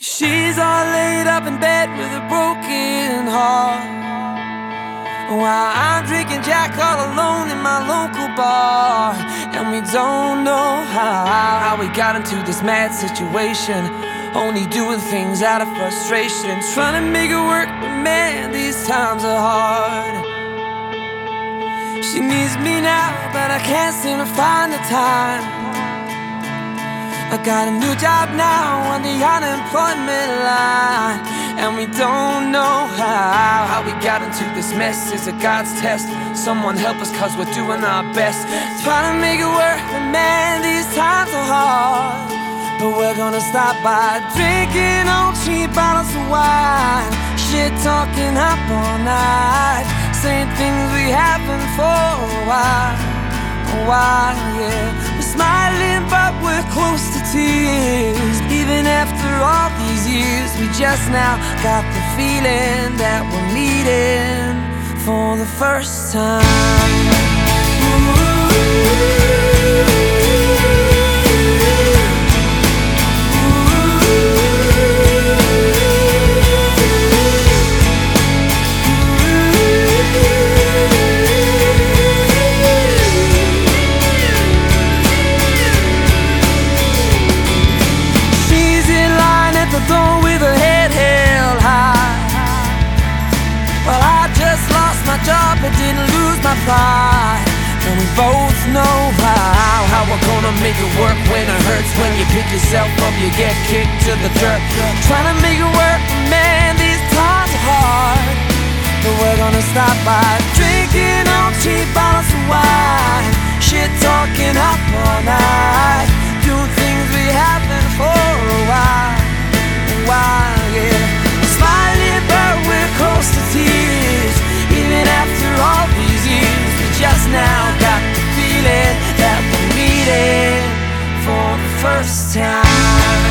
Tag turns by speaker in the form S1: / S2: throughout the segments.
S1: She's all laid up in bed with a broken heart, while I'm drinking Jack all alone in my local bar. And we don't know how we got into this mad situation, only doing things out of frustration, trying to make it work, but man, these times are hard. She needs me now, but I can't seem to find the time. I got a new job now on the unemployment line, and we don't know how we got into this mess. Is it God's test? Someone help us, cause we're doing our best, trying to make it work, but man, these times are hard. But we're gonna stop by drinking old cheap bottles of wine, shit talking up all night, saying things we haven't for a while, yeah. We're smiling but we're close to tears, even after all these years. We just now got the feeling that we're meeting for the first time. With her head held high, well, I just lost my job but didn't lose my pride. And we both know how we're gonna make it work when it hurts. When you pick yourself up, you get kicked to the dirt. Trying to make it work, man, these times are hard. But we're gonna stop by drinking on cheap bottles of wine, shit talking up all night, doing things we haven't for a while, yeah. Smiling but we're close to tears, even after all these years. We just now got the feeling that we're meeting for the first time.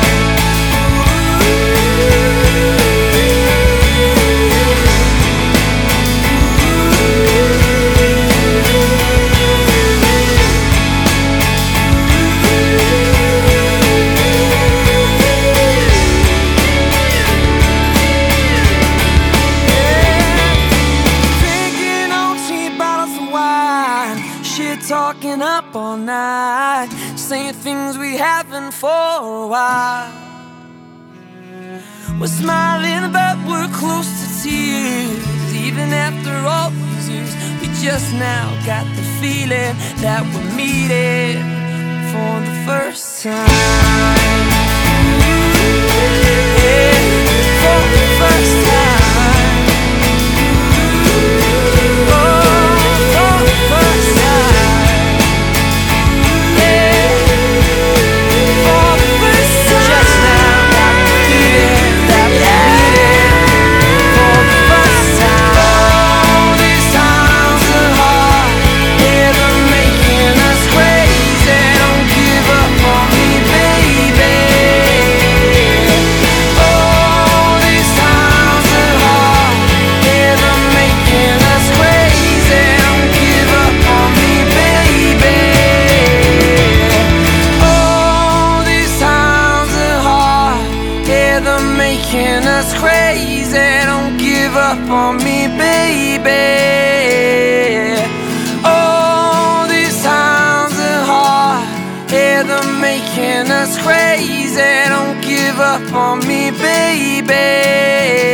S1: Talking up all night, saying things we haven't for a while. We're smiling but we're close to tears, even after all these years. We just now got the feeling that we're meeting for the first time. Yeah, for the first time. Making us crazy, don't give up on me, baby. Oh, these times are hard, yeah, they're making us crazy, don't give up on me, baby.